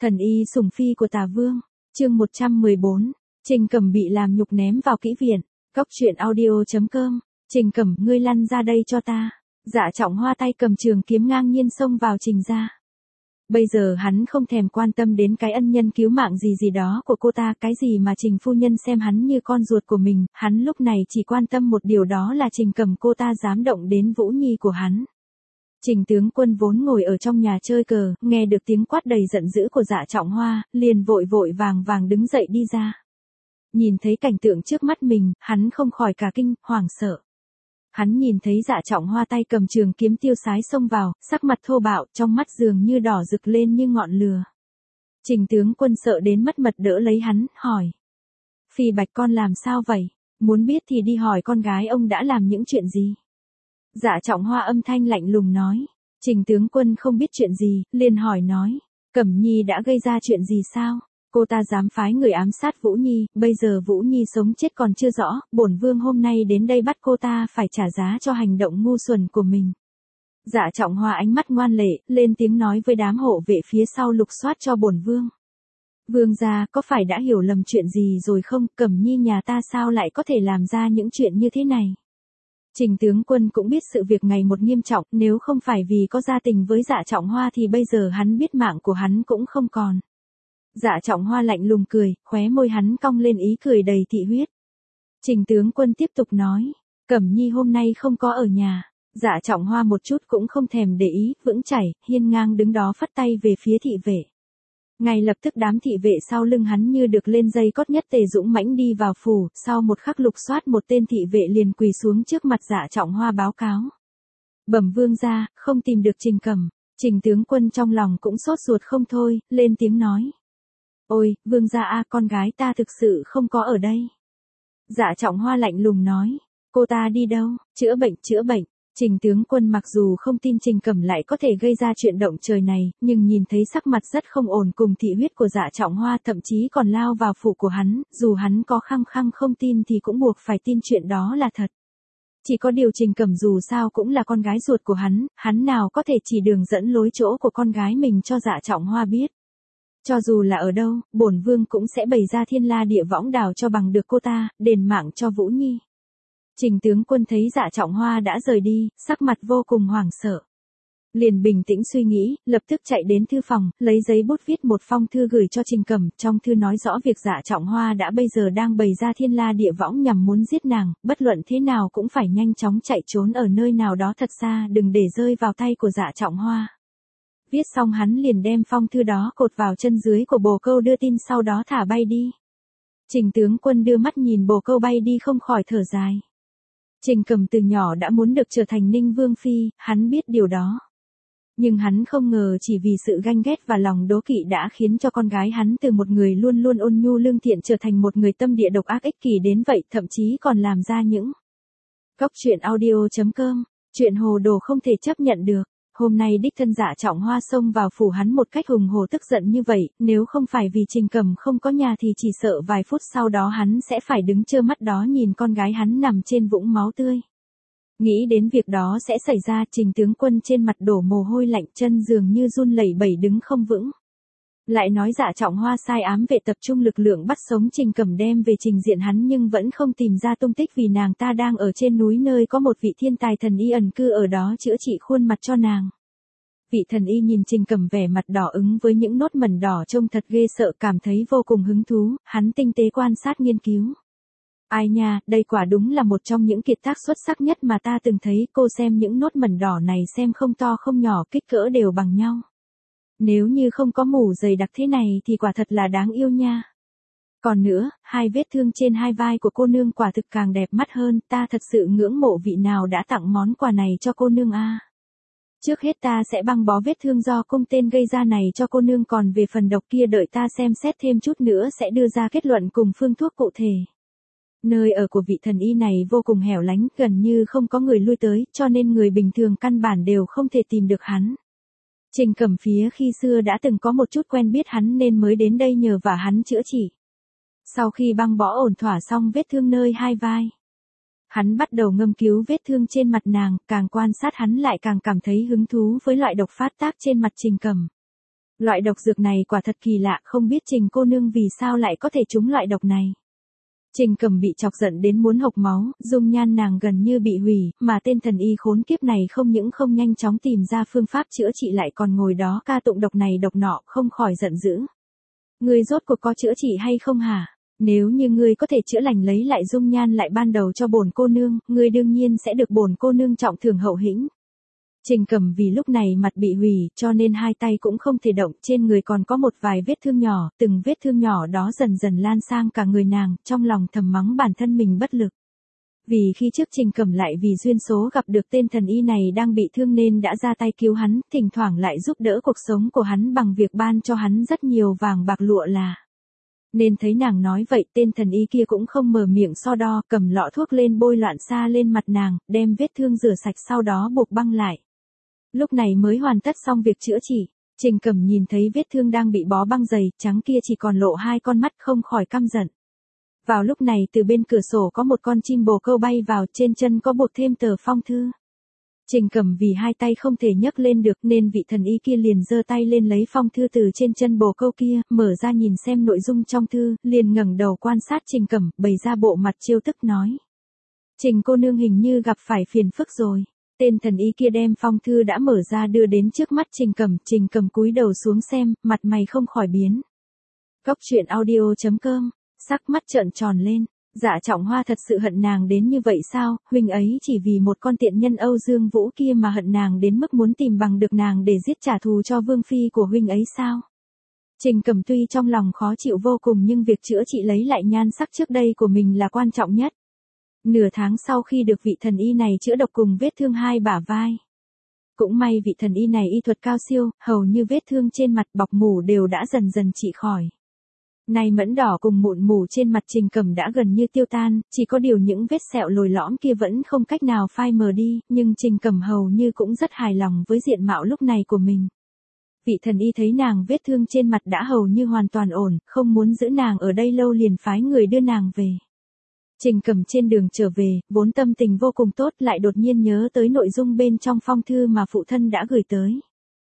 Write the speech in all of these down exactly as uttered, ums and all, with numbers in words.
Thần y sủng phi của Tả Vương, chương một trăm mười bốn, Trình Cẩm bị làm nhục ném vào kỹ viện, Cóc truyện audio chấm com, Trình Cẩm, ngươi lăn ra đây cho ta. Dạ Trọng Hoa tay cầm trường kiếm ngang nhiên xông vào Trình gia. Bây giờ hắn không thèm quan tâm đến cái ân nhân cứu mạng gì gì đó của cô ta, cái gì mà Trình phu nhân xem hắn như con ruột của mình, hắn lúc này chỉ quan tâm một điều, đó là Trình Cẩm cô ta dám động đến Vũ Nhi của hắn. Trình tướng quân vốn ngồi ở trong nhà chơi cờ, nghe được tiếng quát đầy giận dữ của Dạ Trọng Hoa, liền vội vội vàng vàng đứng dậy đi ra. Nhìn thấy cảnh tượng trước mắt mình, hắn không khỏi cả kinh, hoảng sợ. Hắn nhìn thấy Dạ Trọng Hoa tay cầm trường kiếm tiêu sái xông vào, sắc mặt thô bạo, trong mắt dường như đỏ rực lên như ngọn lửa. Trình tướng quân sợ đến mất mật đỡ lấy hắn, hỏi. Phi Bạch con làm sao vậy? Muốn biết thì đi hỏi con gái ông đã làm những chuyện gì? Dạ Trọng Hoa âm thanh lạnh lùng nói. Trình tướng quân không biết chuyện gì, liền hỏi nói. Cẩm Nhi đã gây ra chuyện gì sao? Cô ta dám phái người ám sát Vũ Nhi, bây giờ Vũ Nhi sống chết còn chưa rõ, bổn vương hôm nay đến đây bắt cô ta phải trả giá cho hành động ngu xuẩn của mình. Dạ Trọng Hoa ánh mắt ngoan lệ, lên tiếng nói với đám hộ vệ phía sau lục soát cho bổn vương. Vương gia, có phải đã hiểu lầm chuyện gì rồi không? Cẩm Nhi nhà ta sao lại có thể làm ra những chuyện như thế này? Trình tướng quân cũng biết sự việc ngày một nghiêm trọng, nếu không phải vì có gia tình với Dạ Trọng Hoa thì bây giờ hắn biết mạng của hắn cũng không còn. Dạ Trọng Hoa lạnh lùng cười, khóe môi hắn cong lên ý cười đầy thị huyết. Trình tướng quân tiếp tục nói, Cẩm Nhi hôm nay không có ở nhà. Dạ Trọng Hoa một chút cũng không thèm để ý, vững chảy, hiên ngang đứng đó phất tay về phía thị vệ. Ngay lập tức đám thị vệ sau lưng hắn như được lên dây cót nhất tề dũng mãnh đi vào phủ, sau một khắc lục soát một tên thị vệ liền quỳ xuống trước mặt Dạ Trọng Hoa báo cáo. Bẩm vương gia, không tìm được Trình Cẩm. Trình tướng quân trong lòng cũng sốt ruột không thôi, lên tiếng nói. Ôi, vương gia a, con gái ta thực sự không có ở đây. Dạ Trọng Hoa lạnh lùng nói, cô ta đi đâu? Chữa bệnh, chữa bệnh. Trình tướng quân mặc dù không tin Trình Cẩm lại có thể gây ra chuyện động trời này, nhưng nhìn thấy sắc mặt rất không ổn cùng thị huyết của Dạ Trọng Hoa, thậm chí còn lao vào phủ của hắn, dù hắn có khăng khăng không tin thì cũng buộc phải tin chuyện đó là thật. Chỉ có điều Trình Cẩm dù sao cũng là con gái ruột của hắn, hắn nào có thể chỉ đường dẫn lối chỗ của con gái mình cho Dạ Trọng Hoa biết. Cho dù là ở đâu, bổn vương cũng sẽ bày ra thiên la địa võng đào cho bằng được cô ta, đền mạng cho Vũ Nhi. Trình tướng quân thấy Dạ Trọng Hoa đã rời đi, sắc mặt vô cùng hoảng sợ. Liền bình tĩnh suy nghĩ, lập tức chạy đến thư phòng, lấy giấy bút viết một phong thư gửi cho Trình Cẩm, trong thư nói rõ việc Dạ Trọng Hoa đã bây giờ đang bày ra thiên la địa võng nhằm muốn giết nàng, bất luận thế nào cũng phải nhanh chóng chạy trốn ở nơi nào đó thật xa, đừng để rơi vào tay của Dạ Trọng Hoa. Viết xong hắn liền đem phong thư đó cột vào chân dưới của bồ câu đưa tin, sau đó thả bay đi. Trình tướng quân đưa mắt nhìn bồ câu bay đi không khỏi thở dài. Trình Cẩm từ nhỏ đã muốn được trở thành Ninh Vương Phi, hắn biết điều đó. Nhưng hắn không ngờ chỉ vì sự ganh ghét và lòng đố kỵ đã khiến cho con gái hắn từ một người luôn luôn ôn nhu lương thiện trở thành một người tâm địa độc ác ích kỷ đến vậy, thậm chí còn làm ra những. Cóc truyện audio chấm com, chuyện hồ đồ không thể chấp nhận được. Hôm nay đích thân Dạ Trọng Hoa xông vào phủ hắn một cách hùng hổ tức giận như vậy, nếu không phải vì Trình Cẩm không có nhà thì chỉ sợ vài phút sau đó hắn sẽ phải đứng trơ mắt đó nhìn con gái hắn nằm trên vũng máu tươi. Nghĩ đến việc đó sẽ xảy ra, Trình tướng quân trên mặt đổ mồ hôi lạnh, chân dường như run lẩy bẩy đứng không vững. Lại nói Dạ Trọng Hoa sai ám vệ tập trung lực lượng bắt sống Trình Cẩm đem về trình diện hắn, nhưng vẫn không tìm ra tung tích vì nàng ta đang ở trên núi nơi có một vị thiên tài thần y ẩn cư ở đó chữa trị khuôn mặt cho nàng. Vị thần y nhìn Trình Cẩm vẻ mặt đỏ ứng với những nốt mẩn đỏ trông thật ghê sợ, cảm thấy vô cùng hứng thú, hắn tinh tế quan sát nghiên cứu. Ai nha, đây quả đúng là một trong những kiệt tác xuất sắc nhất mà ta từng thấy, cô xem những nốt mẩn đỏ này xem không to không nhỏ, kích cỡ đều bằng nhau. Nếu như không có mủ dày đặc thế này thì quả thật là đáng yêu nha. Còn nữa, hai vết thương trên hai vai của cô nương quả thực càng đẹp mắt hơn, ta thật sự ngưỡng mộ vị nào đã tặng món quà này cho cô nương a. Trước hết ta sẽ băng bó vết thương do cung tên gây ra này cho cô nương, còn về phần độc kia đợi ta xem xét thêm chút nữa sẽ đưa ra kết luận cùng phương thuốc cụ thể. Nơi ở của vị thần y này vô cùng hẻo lánh, gần như không có người lui tới, cho nên người bình thường căn bản đều không thể tìm được hắn. Trình Cẩm phía khi xưa đã từng có một chút quen biết hắn nên mới đến đây nhờ vả hắn chữa trị. Sau khi băng bó ổn thỏa xong vết thương nơi hai vai, hắn bắt đầu ngâm cứu vết thương trên mặt nàng, càng quan sát hắn lại càng cảm thấy hứng thú với loại độc phát tác trên mặt Trình Cẩm. Loại độc dược này quả thật kỳ lạ, không biết Trình cô nương vì sao lại có thể trúng loại độc này. Trình Cầm bị chọc giận đến muốn hộc máu, dung nhan nàng gần như bị hủy, mà tên thần y khốn kiếp này không những không nhanh chóng tìm ra phương pháp chữa trị lại còn ngồi đó ca tụng độc này độc nọ, không khỏi giận dữ. Ngươi rốt cuộc có chữa trị hay không hả? Nếu như ngươi có thể chữa lành lấy lại dung nhan lại ban đầu cho bổn cô nương, ngươi đương nhiên sẽ được bổn cô nương trọng thưởng hậu hĩnh. Trình Cầm vì lúc này mặt bị hủy, cho nên hai tay cũng không thể động, trên người còn có một vài vết thương nhỏ, từng vết thương nhỏ đó dần dần lan sang cả người nàng, trong lòng thầm mắng bản thân mình bất lực. Vì khi trước Trình Cầm lại vì duyên số gặp được tên thần y này đang bị thương nên đã ra tay cứu hắn, thỉnh thoảng lại giúp đỡ cuộc sống của hắn bằng việc ban cho hắn rất nhiều vàng bạc lụa là. Nên thấy nàng nói vậy, tên thần y kia cũng không mở miệng so đo, cầm lọ thuốc lên bôi loạn xạ lên mặt nàng, đem vết thương rửa sạch sau đó buộc băng lại. Lúc này mới hoàn tất xong việc chữa trị. Trình Cầm nhìn thấy vết thương đang bị bó băng dày, trắng kia chỉ còn lộ hai con mắt, không khỏi căm giận. Vào lúc này từ bên cửa sổ có một con chim bồ câu bay vào, trên chân có buộc thêm tờ phong thư. Trình Cầm vì hai tay không thể nhấc lên được nên vị thần y kia liền giơ tay lên lấy phong thư từ trên chân bồ câu kia, mở ra nhìn xem nội dung trong thư, liền ngẩng đầu quan sát Trình Cầm, bày ra bộ mặt trêu tức nói. Trình cô nương hình như gặp phải phiền phức rồi. Tên thần y kia đem phong thư đã mở ra đưa đến trước mắt Trình Cầm, Trình Cầm cúi đầu xuống xem, mặt mày không khỏi biến. Góc truyện audio chấm com, sắc mắt trợn tròn lên, Dạ Trọng Hoa thật sự hận nàng đến như vậy sao, huynh ấy chỉ vì một con tiện nhân Âu Dương Vũ kia mà hận nàng đến mức muốn tìm bằng được nàng để giết trả thù cho vương phi của huynh ấy sao? Trình Cầm tuy trong lòng khó chịu vô cùng nhưng việc chữa trị lấy lại nhan sắc trước đây của mình là quan trọng nhất. Nửa tháng sau khi được vị thần y này chữa độc cùng vết thương hai bả vai. Cũng may vị thần y này y thuật cao siêu, hầu như vết thương trên mặt bọc mủ đều đã dần dần trị khỏi. Nay mẫn đỏ cùng mụn mủ trên mặt Trình Cầm đã gần như tiêu tan, chỉ có điều những vết sẹo lồi lõm kia vẫn không cách nào phai mờ đi, nhưng Trình Cầm hầu như cũng rất hài lòng với diện mạo lúc này của mình. Vị thần y thấy nàng vết thương trên mặt đã hầu như hoàn toàn ổn, không muốn giữ nàng ở đây lâu liền phái người đưa nàng về. Trình Cầm trên đường trở về, vốn tâm tình vô cùng tốt lại đột nhiên nhớ tới nội dung bên trong phong thư mà phụ thân đã gửi tới.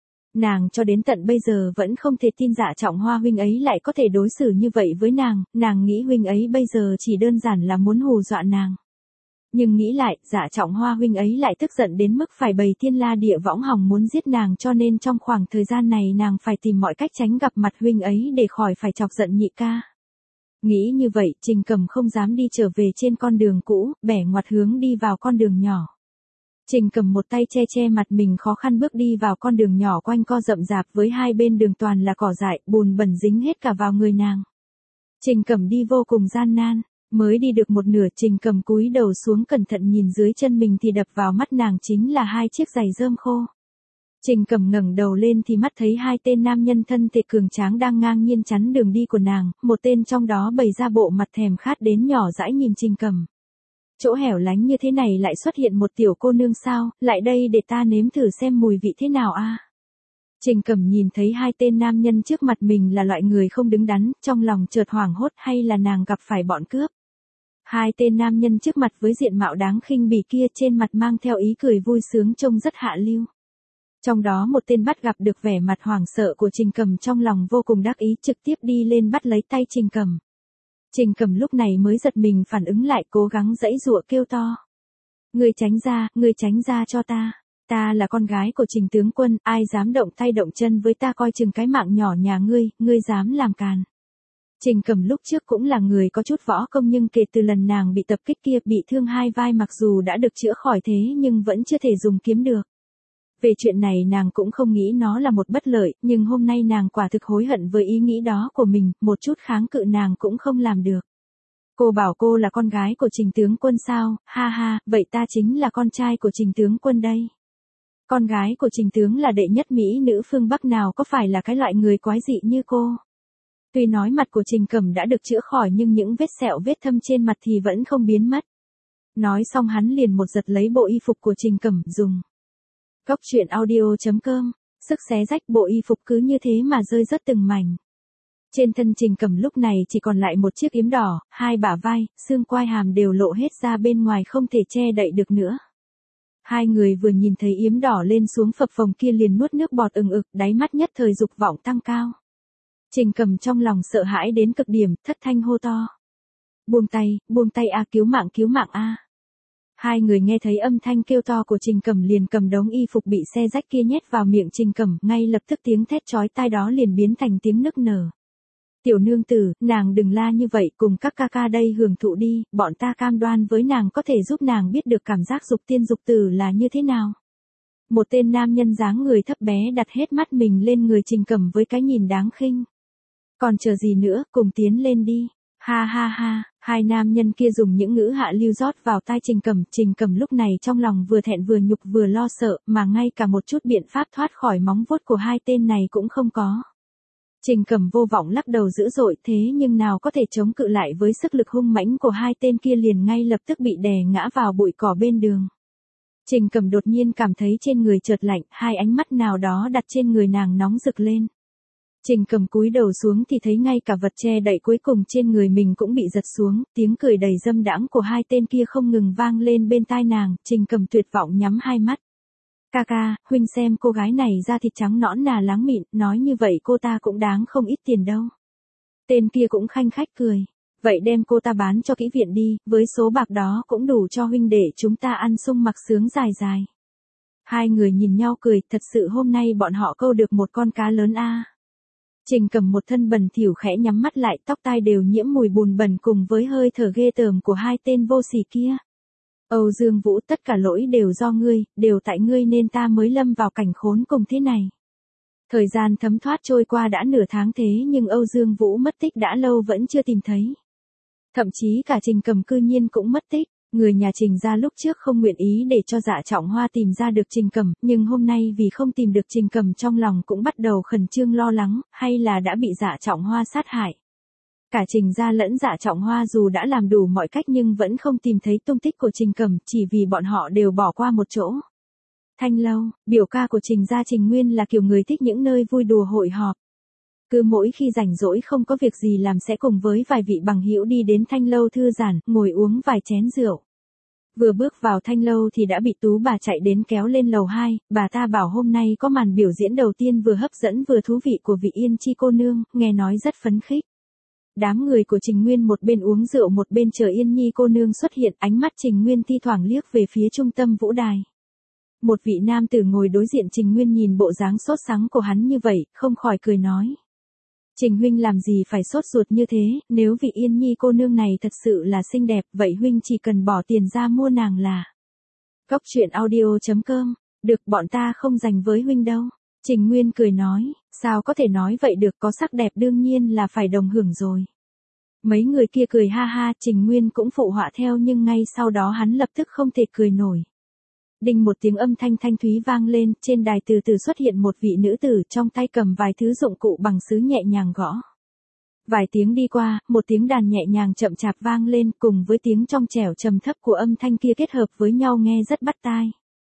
Nàng cho đến tận bây giờ vẫn không thể tin Dạ Trọng Hoa huynh ấy lại có thể đối xử như vậy với nàng, nàng nghĩ huynh ấy bây giờ chỉ đơn giản là muốn hù dọa nàng. Nhưng nghĩ lại, Dạ Trọng Hoa huynh ấy lại tức giận đến mức phải bày thiên la địa võng hòng muốn giết nàng, cho nên trong khoảng thời gian này nàng phải tìm mọi cách tránh gặp mặt huynh ấy để khỏi phải chọc giận nhị ca. Nghĩ như vậy, Trình Cầm không dám đi trở về trên con đường cũ, bẻ ngoặt hướng đi vào con đường nhỏ. Trình Cầm một tay che che mặt mình khó khăn bước đi vào con đường nhỏ quanh co rậm rạp với hai bên đường toàn là cỏ dại, bùn bẩn dính hết cả vào người nàng. Trình Cầm đi vô cùng gian nan, mới đi được một nửa Trình Cầm cúi đầu xuống cẩn thận nhìn dưới chân mình thì đập vào mắt nàng chính là hai chiếc giày rơm khô. Trình Cầm ngẩng đầu lên thì mắt thấy hai tên nam nhân thân thể cường tráng đang ngang nhiên chắn đường đi của nàng, một tên trong đó bày ra bộ mặt thèm khát đến nhỏ dãi nhìn Trình Cầm. Chỗ hẻo lánh như thế này lại xuất hiện một tiểu cô nương sao, lại đây để ta nếm thử xem mùi vị thế nào a. Trình Cầm nhìn thấy hai tên nam nhân trước mặt mình là loại người không đứng đắn, trong lòng chợt hoảng hốt hay là nàng gặp phải bọn cướp. Hai tên nam nhân trước mặt với diện mạo đáng khinh bỉ kia trên mặt mang theo ý cười vui sướng trông rất hạ lưu. Trong đó một tên bắt gặp được vẻ mặt hoảng sợ của Trình Cầm trong lòng vô cùng đắc ý trực tiếp đi lên bắt lấy tay Trình Cầm. Trình Cầm lúc này mới giật mình phản ứng lại cố gắng giãy giụa kêu to. Ngươi tránh ra, ngươi tránh ra cho ta. Ta là con gái của Trình tướng quân, ai dám động tay động chân với ta coi chừng cái mạng nhỏ nhà ngươi, ngươi dám làm càn. Trình Cầm lúc trước cũng là người có chút võ công nhưng kể từ lần nàng bị tập kích kia bị thương hai vai mặc dù đã được chữa khỏi thế nhưng vẫn chưa thể dùng kiếm được. Về chuyện này nàng cũng không nghĩ nó là một bất lợi, nhưng hôm nay nàng quả thực hối hận với ý nghĩ đó của mình, một chút kháng cự nàng cũng không làm được. Cô bảo cô là con gái của Trình tướng quân sao, ha ha, vậy ta chính là con trai của Trình tướng quân đây. Con gái của Trình tướng là đệ nhất mỹ nữ phương Bắc nào có phải là cái loại người quái dị như cô. Tuy nói mặt của Trình Cầm đã được chữa khỏi nhưng những vết sẹo vết thâm trên mặt thì vẫn không biến mất. Nói xong hắn liền một giật lấy bộ y phục của Trình Cầm dùng. Góc truyện audio chấm com, sức xé rách bộ y phục cứ như thế mà rơi rớt từng mảnh. Trên thân Trình Cầm lúc này chỉ còn lại một chiếc yếm đỏ, hai bả vai, xương quai hàm đều lộ hết ra bên ngoài không thể che đậy được nữa. Hai người vừa nhìn thấy yếm đỏ lên xuống phập phồng kia liền nuốt nước bọt ừng ực, đáy mắt nhất thời dục vọng tăng cao. Trình Cầm trong lòng sợ hãi đến cực điểm, thất thanh hô to. Buông tay, buông tay a, cứu mạng cứu mạng a. Hai người nghe thấy âm thanh kêu to của Trình Cầm liền cầm đống y phục bị xe rách kia nhét vào miệng Trình Cầm, ngay lập tức tiếng thét chói tai đó liền biến thành tiếng nức nở. Tiểu nương tử, nàng đừng la như vậy, cùng các ca ca đây hưởng thụ đi, bọn ta cam đoan với nàng có thể giúp nàng biết được cảm giác dục tiên dục tử là như thế nào. Một tên nam nhân dáng người thấp bé đặt hết mắt mình lên người Trình Cầm với cái nhìn đáng khinh. Còn chờ gì nữa, cùng tiến lên đi. Ha ha ha, hai nam nhân kia dùng những ngữ hạ lưu rót vào tai Trình Cầm, Trình Cầm lúc này trong lòng vừa thẹn vừa nhục vừa lo sợ, mà ngay cả một chút biện pháp thoát khỏi móng vuốt của hai tên này cũng không có. Trình Cầm vô vọng lắc đầu dữ dội, thế nhưng nào có thể chống cự lại với sức lực hung mãnh của hai tên kia, liền ngay lập tức bị đè ngã vào bụi cỏ bên đường. Trình Cầm đột nhiên cảm thấy trên người chợt lạnh, hai ánh mắt nào đó đặt trên người nàng nóng rực lên. Trình Cầm cúi đầu xuống thì thấy ngay cả vật che đậy cuối cùng trên người mình cũng bị giật xuống, tiếng cười đầy dâm đãng của hai tên kia không ngừng vang lên bên tai nàng, Trình Cầm tuyệt vọng nhắm hai mắt. Ca ca, huynh xem cô gái này da thịt trắng nõn nà láng mịn, nói như vậy cô ta cũng đáng không ít tiền đâu. Tên kia cũng khanh khách cười. Vậy đem cô ta bán cho kỹ viện đi, với số bạc đó cũng đủ cho huynh để chúng ta ăn sung mặc sướng dài dài. Hai người nhìn nhau cười, thật sự hôm nay bọn họ câu được một con cá lớn a. Trình Cầm một thân bẩn thỉu khẽ nhắm mắt lại, tóc tai đều nhiễm mùi bùn bẩn cùng với hơi thở ghê tởm của hai tên vô sỉ kia. Âu Dương Vũ, tất cả lỗi đều do ngươi, đều tại ngươi nên ta mới lâm vào cảnh khốn cùng thế này. Thời gian thấm thoát trôi qua đã nửa tháng thế nhưng Âu Dương Vũ mất tích đã lâu vẫn chưa tìm thấy. Thậm chí cả Trình Cầm cư nhiên cũng mất tích. Người nhà Trình gia lúc trước không nguyện ý để cho Dạ Trọng Hoa tìm ra được Trình Cầm, nhưng hôm nay vì không tìm được Trình Cầm trong lòng cũng bắt đầu khẩn trương lo lắng, hay là đã bị Dạ Trọng Hoa sát hại. Cả Trình gia lẫn Dạ Trọng Hoa dù đã làm đủ mọi cách nhưng vẫn không tìm thấy tung tích của Trình Cầm, chỉ vì bọn họ đều bỏ qua một chỗ. Thanh Lâu, biểu ca của Trình gia Trình Nguyên là kiểu người thích những nơi vui đùa hội họp. Cứ mỗi khi rảnh rỗi không có việc gì làm sẽ cùng với vài vị bằng hữu đi đến Thanh Lâu thư giãn, ngồi uống vài chén rượu. Vừa bước vào Thanh Lâu thì đã bị Tú bà chạy đến kéo lên lầu hai, bà ta bảo hôm nay có màn biểu diễn đầu tiên vừa hấp dẫn vừa thú vị của vị Yên Chi cô nương, nghe nói rất phấn khích. Đám người của Trình Nguyên một bên uống rượu một bên chờ Yên Nhi cô nương xuất hiện, ánh mắt Trình Nguyên thi thoảng liếc về phía trung tâm vũ đài. Một vị nam tử ngồi đối diện Trình Nguyên nhìn bộ dáng sốt sắng của hắn như vậy, không khỏi cười nói. Trình huynh làm gì phải sốt ruột như thế, nếu vị Yên Nhi cô nương này thật sự là xinh đẹp, vậy huynh chỉ cần bỏ tiền ra mua nàng là. Góc truyện audio chấm com, được bọn ta không dành với huynh đâu. Trình Nguyên cười nói, sao có thể nói vậy được, có sắc đẹp đương nhiên là phải đồng hưởng rồi. Mấy người kia cười ha ha, Trình Nguyên cũng phụ họa theo nhưng ngay sau đó hắn lập tức không thể cười nổi. Đinh một tiếng âm thanh thanh thúy vang lên, trên đài từ từ xuất hiện một vị nữ tử trong tay cầm vài thứ dụng cụ bằng sứ nhẹ nhàng gõ. Vài tiếng đi qua, một tiếng đàn nhẹ nhàng chậm chạp vang lên cùng với tiếng trong trẻo trầm thấp của âm thanh kia kết hợp với nhau nghe rất bắt tai.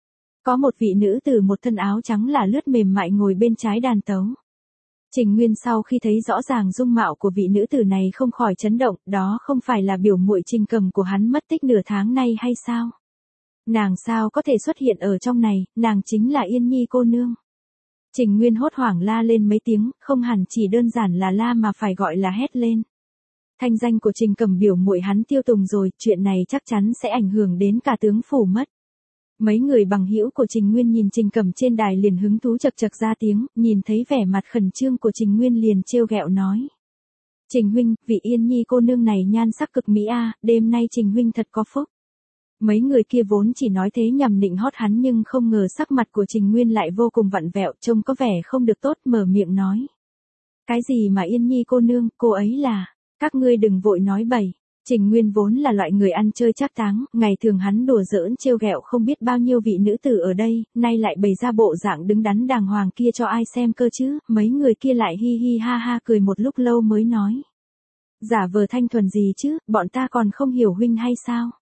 Có một vị nữ tử một thân áo trắng là lướt mềm mại ngồi bên trái đàn tấu. Trình Nguyên sau khi thấy rõ ràng dung mạo của vị nữ tử này không khỏi chấn động, đó không phải là biểu muội Trình Cầm của hắn mất tích nửa tháng nay hay sao? Nàng sao có thể xuất hiện ở trong này, nàng chính là Yên Nhi cô nương. Trình Nguyên hốt hoảng la lên mấy tiếng, không hẳn chỉ đơn giản là la mà phải gọi là hét lên. Thanh danh của Trình Cầm biểu muội hắn tiêu tùng rồi, chuyện này chắc chắn sẽ ảnh hưởng đến cả tướng phủ mất. Mấy người bằng hữu của Trình Nguyên nhìn Trình Cầm trên đài liền hứng thú chậc chậc ra tiếng, nhìn thấy vẻ mặt khẩn trương của Trình Nguyên liền trêu ghẹo nói. Trình huynh, vị Yên Nhi cô nương này nhan sắc cực mỹ a, đêm nay Trình huynh thật có phúc. Mấy người kia vốn chỉ nói thế nhằm nịnh hót hắn nhưng không ngờ sắc mặt của Trình Nguyên lại vô cùng vặn vẹo, trông có vẻ không được tốt, mở miệng nói. Cái gì mà Yên Nhi cô nương, cô ấy là, các ngươi đừng vội nói bậy. Trình Nguyên vốn là loại người ăn chơi trác táng, ngày thường hắn đùa giỡn trêu ghẹo không biết bao nhiêu vị nữ tử ở đây, nay lại bày ra bộ dạng đứng đắn đàng hoàng kia cho ai xem cơ chứ, mấy người kia lại hi hi ha ha cười một lúc lâu mới nói. Giả vờ thanh thuần gì chứ, bọn ta còn không hiểu huynh hay sao?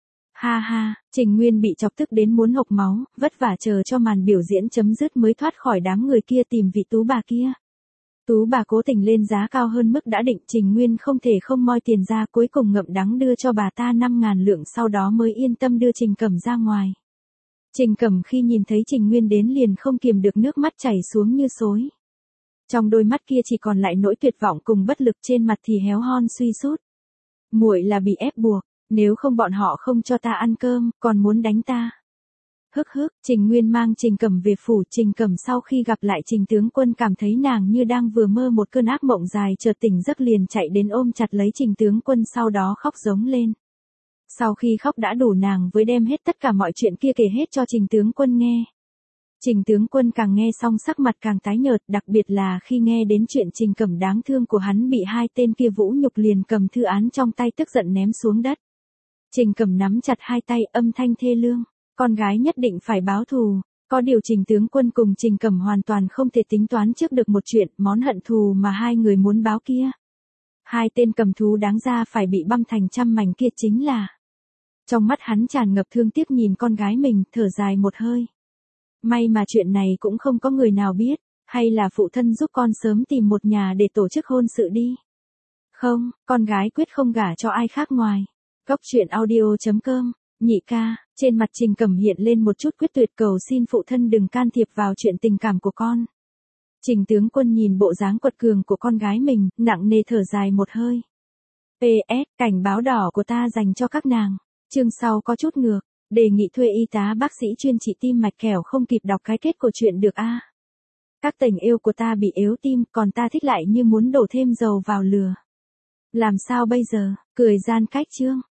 Ha ha, Trình Nguyên bị chọc tức đến muốn hộc máu, vất vả chờ cho màn biểu diễn chấm dứt mới thoát khỏi đám người kia tìm vị Tú bà kia. Tú bà cố tình lên giá cao hơn mức đã định, Trình Nguyên không thể không moi tiền ra, cuối cùng ngậm đắng đưa cho bà ta năm ngàn lượng sau đó mới yên tâm đưa Trình Cầm ra ngoài. Trình Cẩm khi nhìn thấy Trình Nguyên đến liền không kiềm được nước mắt chảy xuống như xối. Trong đôi mắt kia chỉ còn lại nỗi tuyệt vọng cùng bất lực, trên mặt thì héo hon suy sút. Muội là bị ép buộc, nếu không bọn họ không cho ta ăn cơm, còn muốn đánh ta. Hức hức, Trình Nguyên mang Trình Cẩm về phủ. Trình Cẩm sau khi gặp lại Trình tướng quân cảm thấy nàng như đang vừa mơ một cơn ác mộng dài, chợt tỉnh giấc liền chạy đến ôm chặt lấy Trình tướng quân, sau đó khóc giống lên. Sau khi khóc đã đủ, nàng với đem hết tất cả mọi chuyện kia kể hết cho Trình tướng quân nghe. Trình tướng quân càng nghe xong sắc mặt càng tái nhợt, đặc biệt là khi nghe đến chuyện Trình Cẩm đáng thương của hắn bị hai tên kia vũ nhục, liền cầm thư án trong tay tức giận ném xuống đất. Trình Cẩm nắm chặt hai tay, âm thanh thê lương, con gái nhất định phải báo thù. Có điều Trình tướng quân cùng Trình Cẩm hoàn toàn không thể tính toán trước được một chuyện, món hận thù mà hai người muốn báo kia. Hai tên cầm thú đáng ra phải bị băm thành trăm mảnh kia chính là. Trong mắt hắn tràn ngập thương tiếc nhìn con gái mình, thở dài một hơi. May mà chuyện này cũng không có người nào biết, hay là phụ thân giúp con sớm tìm một nhà để tổ chức hôn sự đi. Không, con gái quyết không gả cho ai khác ngoài. Góc truyện audio chấm com, nhị ca, trên mặt Trình Cẩm hiện lên một chút quyết tuyệt, cầu xin phụ thân đừng can thiệp vào chuyện tình cảm của con. Trình tướng quân nhìn bộ dáng quật cường của con gái mình, nặng nề thở dài một hơi. pê ét, cảnh báo đỏ của ta dành cho các nàng. Chương sau có chút ngược, đề nghị thuê y tá bác sĩ chuyên trị tim mạch, kẻo không kịp đọc cái kết của chuyện được a. Các tình yêu của ta bị yếu tim, còn ta thích lại như muốn đổ thêm dầu vào lửa. Làm sao bây giờ? Cười gian cách chương.